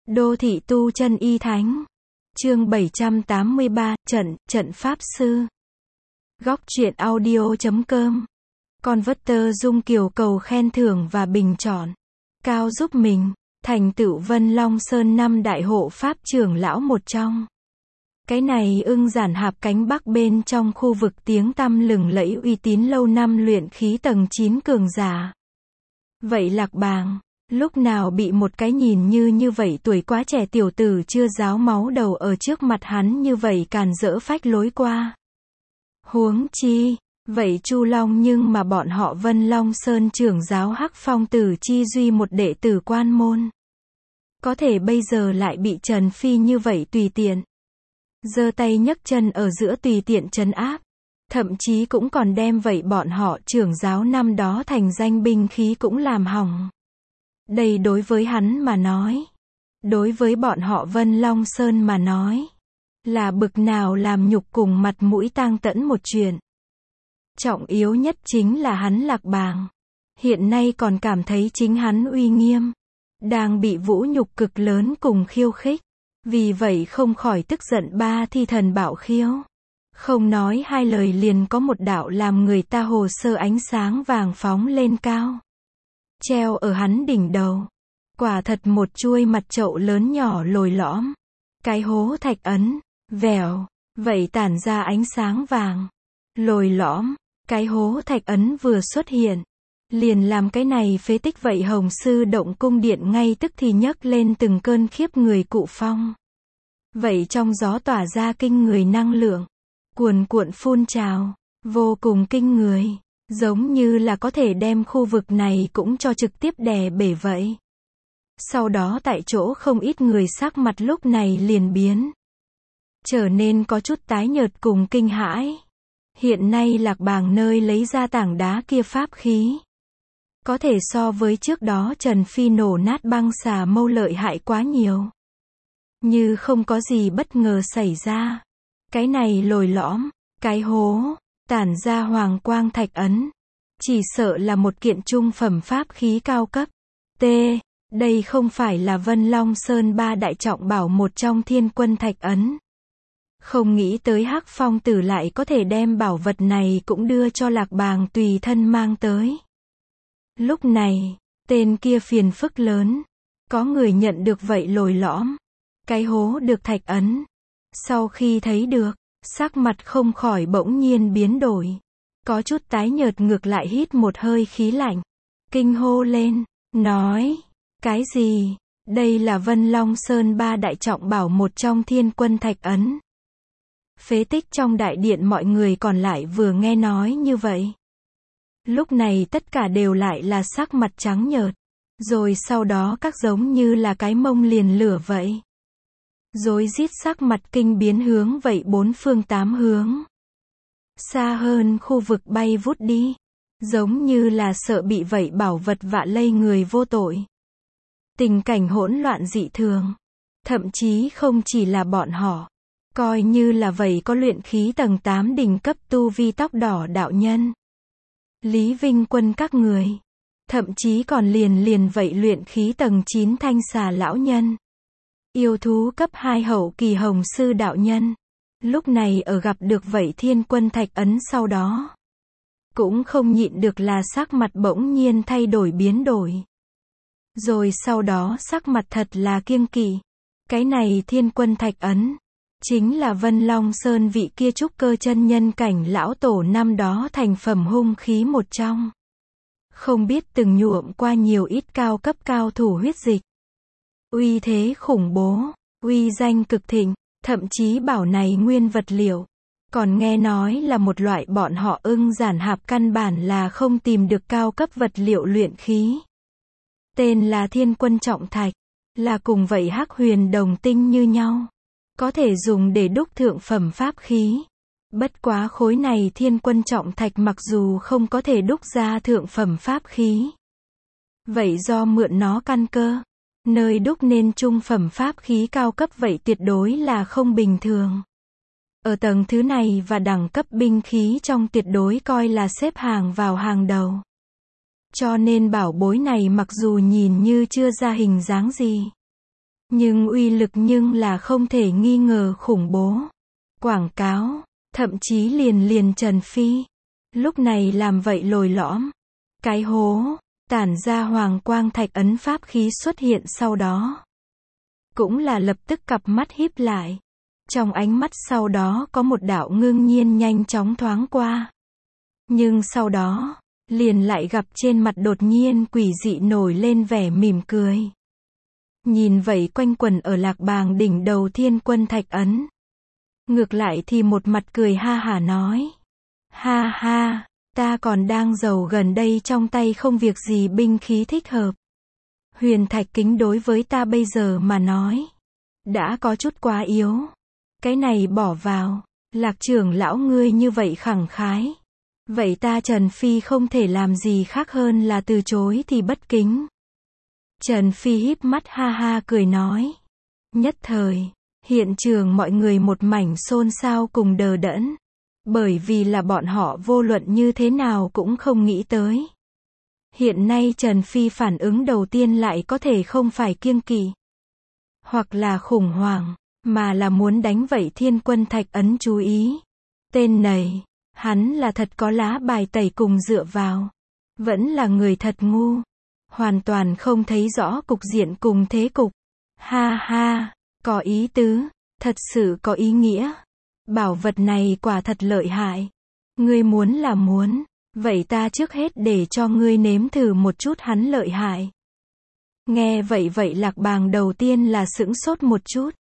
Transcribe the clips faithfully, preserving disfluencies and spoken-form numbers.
Đô thị tu chân y thánh. Chương bảy trăm tám mươi ba, trận, trận pháp sư. Góc truyện audio chấm com. Converter Dung Kiều cầu khen thưởng và bình chọn. Cao giúp mình, thành tựu Vân Long Sơn năm đại hộ pháp trưởng lão một trong. Cái này ưng giản hạp cánh bắc bên trong khu vực tiếng tăm lừng lẫy uy tín lâu năm luyện khí tầng chín cường giả. Vậy Lạc Bàng, lúc nào bị một cái nhìn như như vậy tuổi quá trẻ tiểu tử chưa ráo máu đầu ở trước mặt hắn như vậy càn rỡ phách lối qua. Huống chi, vậy Chu Long nhưng mà bọn họ Vân Long Sơn trưởng giáo Hắc Phong Tử chi duy một đệ tử quan môn. Có thể bây giờ lại bị Trần Phi như vậy tùy tiện. Giơ tay nhấc chân ở giữa tùy tiện trấn áp. Thậm chí cũng còn đem vậy bọn họ trưởng giáo năm đó thành danh binh khí cũng làm hỏng. Đây đối với hắn mà nói. Đối với bọn họ Vân Long Sơn mà nói. Là bực nào làm nhục cùng mặt mũi tang tẫn một chuyện. Trọng yếu nhất chính là hắn Lạc Bàng. Hiện nay còn cảm thấy chính hắn uy nghiêm. Đang bị vũ nhục cực lớn cùng khiêu khích. Vì vậy không khỏi tức giận ba thi thần bạo khiêu. Không nói hai lời liền có một đạo làm người ta hồ sơ ánh sáng vàng phóng lên cao. Treo ở hắn đỉnh đầu. Quả thật một chuôi mặt chậu lớn nhỏ lồi lõm. Cái hố thạch ấn, vèo, vậy tản ra ánh sáng vàng. Lồi lõm, cái hố thạch ấn vừa xuất hiện. Liền làm cái này phế tích vậy Hồng Sư Động Cung Điện ngay tức thì nhấc lên từng cơn khiếp người cụ phong. Vậy trong gió tỏa ra kinh người năng lượng. Cuồn cuộn phun trào, vô cùng kinh người, giống như là có thể đem khu vực này cũng cho trực tiếp đè bể vậy. Sau đó tại chỗ không ít người sắc mặt lúc này liền biến. Trở nên có chút tái nhợt cùng kinh hãi. Hiện nay Lạc Bàng nơi lấy ra tảng đá kia pháp khí. Có thể so với trước đó Trần Phi nổ nát băng xà mâu lợi hại quá nhiều. Như không có gì bất ngờ xảy ra. Cái này lồi lõm, cái hố, tản ra hoàng quang thạch ấn. Chỉ sợ là một kiện trung phẩm pháp khí cao cấp. T. Đây không phải là Vân Long Sơn ba đại trọng bảo một trong thiên quân thạch ấn. Không nghĩ tới Hắc Phong Tử lại có thể đem bảo vật này cũng đưa cho Lạc Bàng tùy thân mang tới. Lúc này, tên kia phiền phức lớn. Có người nhận được vậy lồi lõm. Cái hố được thạch ấn. Sau khi thấy được, sắc mặt không khỏi bỗng nhiên biến đổi. Có chút tái nhợt ngược lại hít một hơi khí lạnh. Kinh hô lên, nói, cái gì? Đây là Vân Long Sơn ba đại trọng bảo một trong thiên quân thạch ấn. Phế tích trong đại điện mọi người còn lại vừa nghe nói như vậy. Lúc này tất cả đều lại là sắc mặt trắng nhợt. Rồi sau đó các giống như là cái mông liền lửa vậy. Rối rít sắc mặt kinh biến hướng vậy bốn phương tám hướng. Xa hơn khu vực bay vút đi. Giống như là sợ bị vậy bảo vật vạ lây người vô tội. Tình cảnh hỗn loạn dị thường. Thậm chí không chỉ là bọn họ. Coi như là vậy có luyện khí tầng tám đỉnh cấp tu vi tóc đỏ đạo nhân. Lý Vinh Quân các người. Thậm chí còn liền liền vậy luyện khí tầng chín thanh xà lão nhân. Yêu thú cấp hai hậu kỳ Hồng Sư đạo nhân. Lúc này ở gặp được vậy thiên quân thạch ấn sau đó. Cũng không nhịn được là sắc mặt bỗng nhiên thay đổi biến đổi. Rồi sau đó sắc mặt thật là kiêng kỵ. Cái này thiên quân thạch ấn. Chính là Vân Long Sơn vị kia trúc cơ chân nhân cảnh lão tổ năm đó thành phẩm hung khí một trong. Không biết từng nhuộm qua nhiều ít cao cấp cao thủ huyết dịch. Uy thế khủng bố, uy danh cực thịnh, thậm chí bảo này nguyên vật liệu. Còn nghe nói là một loại bọn họ ưng giản hạp căn bản là không tìm được cao cấp vật liệu luyện khí. Tên là thiên quân trọng thạch, là cùng vậy hắc huyền đồng tinh như nhau. Có thể dùng để đúc thượng phẩm pháp khí. Bất quá khối này thiên quân trọng thạch mặc dù không có thể đúc ra thượng phẩm pháp khí. Vậy do mượn nó căn cơ. Nơi đúc nên trung phẩm pháp khí cao cấp vậy tuyệt đối là không bình thường. Ở tầng thứ này và đẳng cấp binh khí trong tuyệt đối coi là xếp hàng vào hàng đầu. Cho nên bảo bối này mặc dù nhìn như chưa ra hình dáng gì. Nhưng uy lực nhưng là không thể nghi ngờ khủng bố. Quảng cáo, thậm chí liền liền Trần Phi. Lúc này làm vậy lồi lõm. Cái hố, tản ra hoàng quang thạch ấn pháp khí xuất hiện sau đó. Cũng là lập tức cặp mắt híp lại. Trong ánh mắt sau đó có một đạo ngưng nhiên nhanh chóng thoáng qua. Nhưng sau đó, liền lại gặp trên mặt đột nhiên quỷ dị nổi lên vẻ mỉm cười. Nhìn vậy quanh quẩn ở Lạc Bàng đỉnh đầu Thiên Quân Thạch ấn. Ngược lại thì một mặt cười ha hả nói. Ha ha, ta còn đang giàu gần đây trong tay không việc gì binh khí thích hợp. Huyền thạch kính đối với ta bây giờ mà nói. Đã có chút quá yếu. Cái này bỏ vào. Lạc trưởng lão ngươi như vậy khẳng khái. Vậy ta Trần Phi không thể làm gì khác hơn là từ chối thì bất kính. Trần Phi híp mắt ha ha cười nói. Nhất thời, hiện trường mọi người một mảnh xôn xao cùng đờ đẫn. Bởi vì là bọn họ vô luận như thế nào cũng không nghĩ tới. Hiện nay Trần Phi phản ứng đầu tiên lại có thể không phải kiêng kỵ. Hoặc là khủng hoảng, mà là muốn đánh vậy Thiên Quân Thạch ấn chú ý. Tên này, hắn là thật có lá bài tẩy cùng dựa vào. Vẫn là người thật ngu. Hoàn toàn không thấy rõ cục diện cùng thế cục. Ha ha, có ý tứ, thật sự có ý nghĩa. Bảo vật này quả thật lợi hại. Ngươi muốn là muốn, vậy ta trước hết để cho ngươi nếm thử một chút hắn lợi hại. Nghe vậy vậy Lạc Bàng đầu tiên là sững sốt một chút.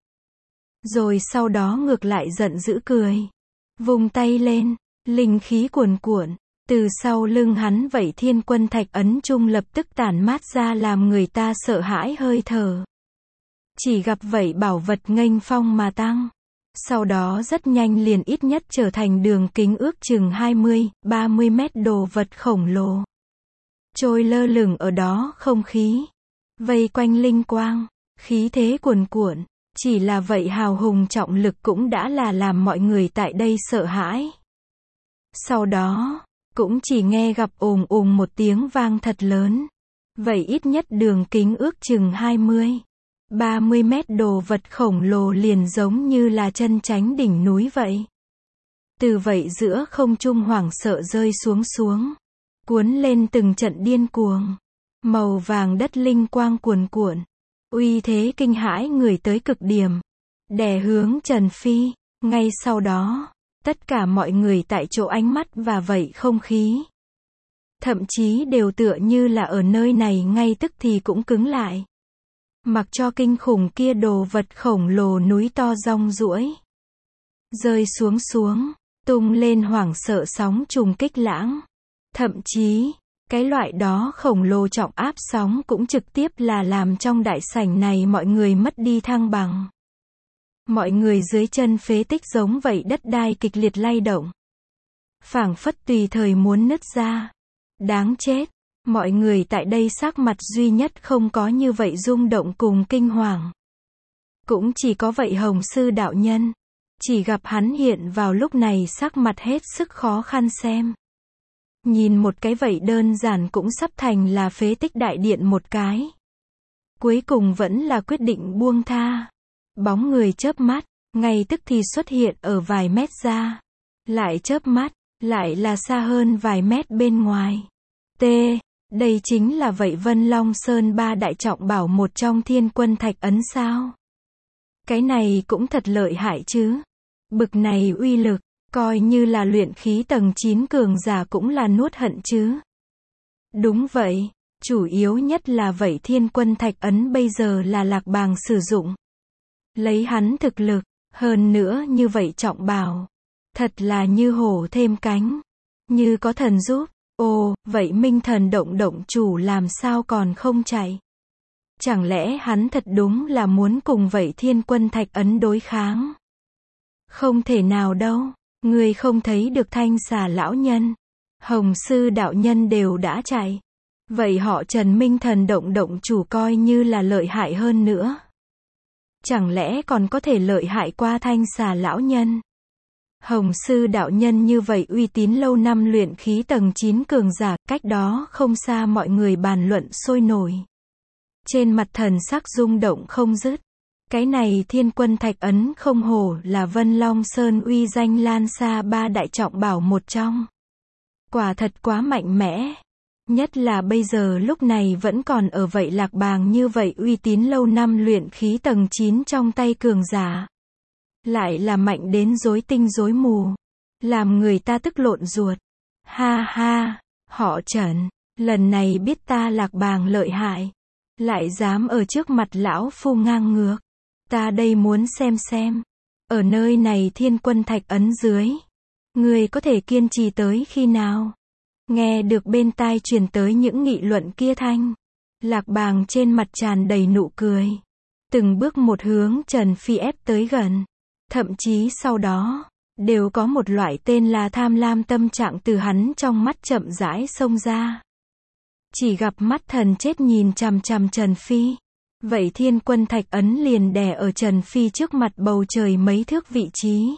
Rồi sau đó ngược lại giận dữ cười. Vùng tay lên, linh khí cuồn cuộn. Từ sau lưng hắn vậy Thiên Quân Thạch ấn trung lập tức tản mát ra làm người ta sợ hãi hơi thở. Chỉ gặp vậy bảo vật nghênh phong mà tăng. Sau đó rất nhanh liền ít nhất trở thành đường kính ước chừng hai mươi, ba mươi mét đồ vật khổng lồ. Trôi lơ lửng ở đó không khí. Vây quanh linh quang, khí thế cuồn cuộn. Chỉ là vậy hào hùng trọng lực cũng đã là làm mọi người tại đây sợ hãi. Sau đó, cũng chỉ nghe gặp ồm ồm một tiếng vang thật lớn. Vậy ít nhất đường kính ước chừng hai mươi, ba mươi mét đồ vật khổng lồ liền giống như là chân chánh đỉnh núi vậy. Từ vậy giữa không trung hoảng sợ rơi xuống xuống. Cuốn lên từng trận điên cuồng. Màu vàng đất linh quang cuồn cuộn. Uy thế kinh hãi người tới cực điểm. Đè hướng Trần Phi. Ngay sau đó, tất cả mọi người tại chỗ ánh mắt và vậy không khí. Thậm chí đều tựa như là ở nơi này ngay tức thì cũng cứng lại. Mặc cho kinh khủng kia đồ vật khổng lồ núi to rong ruổi. Rơi xuống xuống, tung lên hoảng sợ sóng trùng kích lãng. Thậm chí, cái loại đó khổng lồ trọng áp sóng cũng trực tiếp là làm trong đại sảnh này mọi người mất đi thăng bằng. Mọi người dưới chân phế tích giống vậy đất đai kịch liệt lay động. Phảng phất tùy thời muốn nứt ra. Đáng chết, mọi người tại đây sắc mặt duy nhất không có như vậy rung động cùng kinh hoàng. Cũng chỉ có vậy Hồng Sư đạo nhân. Chỉ gặp hắn hiện vào lúc này sắc mặt hết sức khó khăn xem. Nhìn một cái vậy đơn giản cũng sắp thành là phế tích đại điện một cái. Cuối cùng vẫn là quyết định buông tha. Bóng người chớp mắt, ngay tức thì xuất hiện ở vài mét ra. Lại chớp mắt, lại là xa hơn vài mét bên ngoài. T. Đây chính là vậy Vân Long Sơn ba đại trọng bảo một trong Thiên Quân Thạch ấn sao? Cái này cũng thật lợi hại chứ. Bực này uy lực, coi như là luyện khí tầng chín cường giả cũng là nuốt hận chứ. Đúng vậy, chủ yếu nhất là vậy Thiên Quân Thạch ấn bây giờ là Lạc Bàng sử dụng. Lấy hắn thực lực, hơn nữa như vậy trọng bảo. Thật là như hổ thêm cánh. Như có thần giúp. Ồ, vậy Minh Thần động động chủ làm sao còn không chạy? Chẳng lẽ hắn thật đúng là muốn cùng vậy Thiên Quân Thạch ấn đối kháng? Không thể nào đâu. Người không thấy được Thanh Xà lão nhân, Hồng Sư đạo nhân đều đã chạy. Vậy họ Trần Minh Thần động động chủ coi như là lợi hại hơn nữa. Chẳng lẽ còn có thể lợi hại qua Thanh Xà lão nhân? Hồng Sư đạo nhân như vậy uy tín lâu năm luyện khí tầng chín cường giả, cách đó không xa mọi người bàn luận sôi nổi. Trên mặt thần sắc rung động không dứt. Cái này Thiên Quân Thạch Ấn không hổ là Vân Long Sơn uy danh lan xa ba đại trọng bảo một trong. Quả thật quá mạnh mẽ. Nhất là bây giờ lúc này vẫn còn ở vậy Lạc Bàng như vậy uy tín lâu năm luyện khí tầng chín trong tay cường giả. Lại là mạnh đến rối tinh rối mù. Làm người ta tức lộn ruột. Ha ha, họ Trần, lần này biết ta Lạc Bàng lợi hại. Lại dám ở trước mặt lão phu ngang ngược. Ta đây muốn xem xem. Ở nơi này Thiên Quân Thạch Ấn dưới. Người có thể kiên trì tới khi nào? Nghe được bên tai truyền tới những nghị luận kia thanh. Lạc Bàng trên mặt tràn đầy nụ cười. Từng bước một hướng Trần Phi ép tới gần. Thậm chí sau đó, đều có một loại tên là tham lam tâm trạng từ hắn trong mắt chậm rãi xông ra. Chỉ gặp mắt thần chết nhìn chằm chằm Trần Phi. Vậy Thiên Quân Thạch Ấn liền đè ở Trần Phi trước mặt bầu trời mấy thước vị trí.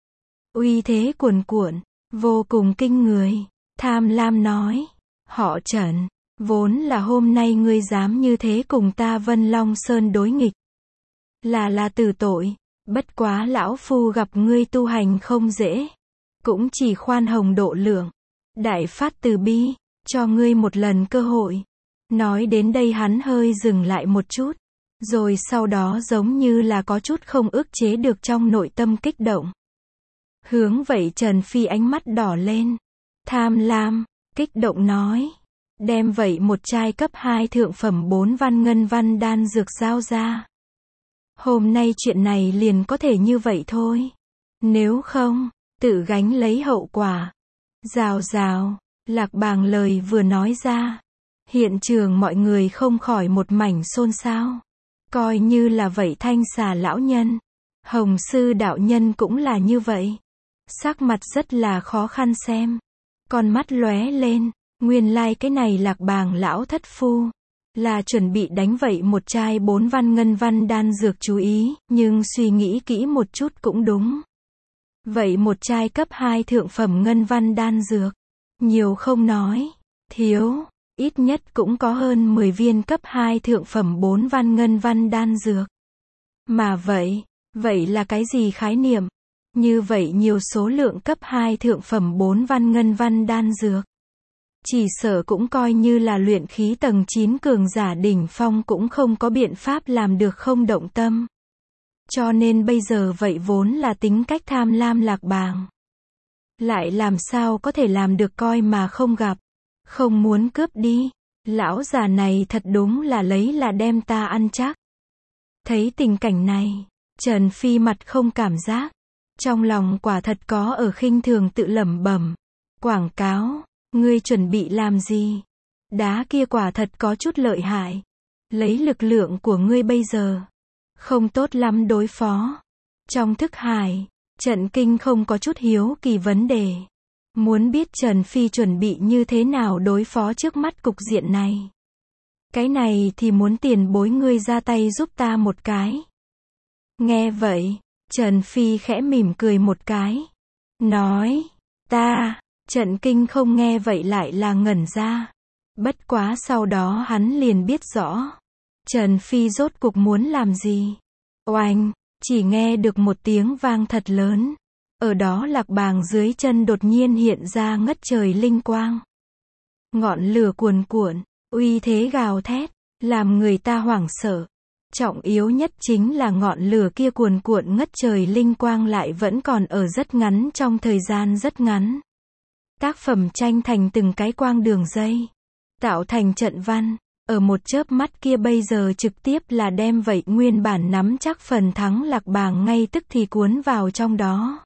Uy thế cuồn cuộn, vô cùng kinh người. Tham lam nói, họ Trần, vốn là hôm nay ngươi dám như thế cùng ta Vân Long Sơn đối nghịch. Là là tử tội, bất quá lão phu gặp ngươi tu hành không dễ. Cũng chỉ khoan hồng độ lượng, đại phát từ bi, cho ngươi một lần cơ hội. Nói đến đây hắn hơi dừng lại một chút. Rồi sau đó giống như là có chút không ức chế được trong nội tâm kích động. Hướng vậy Trần Phi ánh mắt đỏ lên. Tham lam, kích động nói. Đem vậy một chai cấp hai thượng phẩm bốn văn ngân văn đan dược giao ra. Hôm nay chuyện này liền có thể như vậy thôi. Nếu không, tự gánh lấy hậu quả. Rào rào, Lạc Bàng lời vừa nói ra. Hiện trường mọi người không khỏi một mảnh xôn xao. Coi như là vậy Thanh Xà lão nhân. Hồng Sư đạo nhân cũng là như vậy. Sắc mặt rất là khó khăn xem. Con mắt lóe lên. Nguyên lai like cái này Lạc Bàng lão thất phu. Là chuẩn bị đánh vậy một chai bốn văn ngân văn đan dược chú ý. Nhưng suy nghĩ kỹ một chút cũng đúng. Vậy một chai cấp hai thượng phẩm ngân văn đan dược. Nhiều không nói. Thiếu. Ít nhất cũng có hơn mười viên cấp hai thượng phẩm bốn văn ngân văn đan dược. Mà vậy, vậy là cái gì khái niệm? Như vậy nhiều số lượng cấp hai thượng phẩm bốn văn ngân văn đan dược. Chỉ sợ cũng coi như là luyện khí tầng chín cường giả đỉnh phong cũng không có biện pháp làm được không động tâm. Cho nên bây giờ vậy vốn là tính cách tham lam Lạc Bàng. Lại làm sao có thể làm được coi mà không gặp. Không muốn cướp đi. Lão già này thật đúng là lấy là đem ta ăn chắc. Thấy tình cảnh này, Trần Phi mặt không cảm giác. Trong lòng quả thật có ở khinh thường tự lẩm bẩm. Quảng cáo, ngươi chuẩn bị làm gì? Đá kia quả thật có chút lợi hại. Lấy lực lượng của ngươi bây giờ, không tốt lắm đối phó. Trong thức hải, Trận Kinh không có chút hiếu kỳ vấn đề. Muốn biết Trần Phi chuẩn bị như thế nào đối phó trước mắt cục diện này. Cái này thì muốn tiền bối ngươi ra tay giúp ta một cái. Nghe vậy, Trần Phi khẽ mỉm cười một cái. Nói, ta, Trận Kinh không nghe vậy lại là ngẩn ra. Bất quá sau đó hắn liền biết rõ. Trần Phi rốt cuộc muốn làm gì. Oanh, chỉ nghe được một tiếng vang thật lớn. Ở đó Lạc Bàng dưới chân đột nhiên hiện ra ngất trời linh quang. Ngọn lửa cuồn cuộn, uy thế gào thét, làm người ta hoảng sợ. Trọng yếu nhất chính là ngọn lửa kia cuồn cuộn ngất trời linh quang lại vẫn còn ở rất ngắn trong thời gian rất ngắn. Tác phẩm tranh thành từng cái quang đường dây, tạo thành trận văn, ở một chớp mắt kia bây giờ trực tiếp là đem vậy nguyên bản nắm chắc phần thắng Lạc Bàng ngay tức thì cuốn vào trong đó.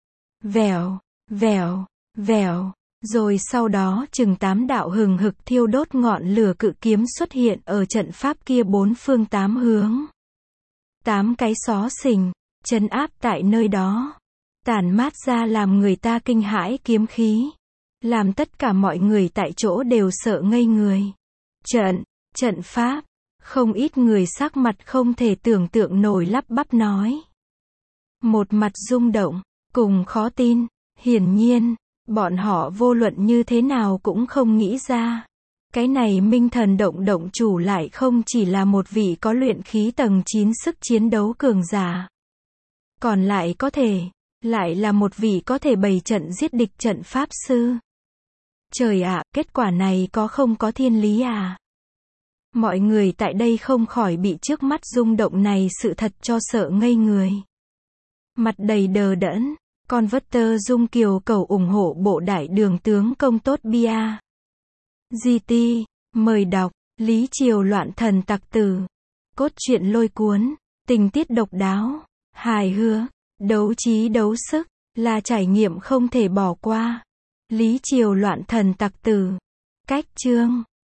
Vèo, vèo, vèo, rồi sau đó chừng tám đạo hừng hực thiêu đốt ngọn lửa cự kiếm xuất hiện ở trận pháp kia bốn phương tám hướng. Tám cái xó xình, trấn áp tại nơi đó, tản mát ra làm người ta kinh hãi kiếm khí, làm tất cả mọi người tại chỗ đều sợ ngây người. Trận, trận pháp, không ít người sắc mặt không thể tưởng tượng nổi lắp bắp nói. Một mặt rung động. Cùng khó tin, hiển nhiên, bọn họ vô luận như thế nào cũng không nghĩ ra. Cái này minh thần động động chủ lại không chỉ là một vị có luyện khí tầng chín sức chiến đấu cường giả. Còn lại có thể, lại là một vị có thể bày trận giết địch trận pháp sư. Trời ạ, kết quả này có không có thiên lý à? Mọi người tại đây không khỏi bị trước mắt rung động này sự thật cho sợ ngây người. Mặt đầy đờ đẫn, Converter Dung Kiều cầu ủng hộ bộ đại đường tướng công tốt bia. giê tê, mời đọc, Lý Triều loạn thần tặc tử. Cốt truyện lôi cuốn, tình tiết độc đáo, hài hước, đấu trí đấu sức, là trải nghiệm không thể bỏ qua. Lý Triều loạn thần tặc tử. Cách chương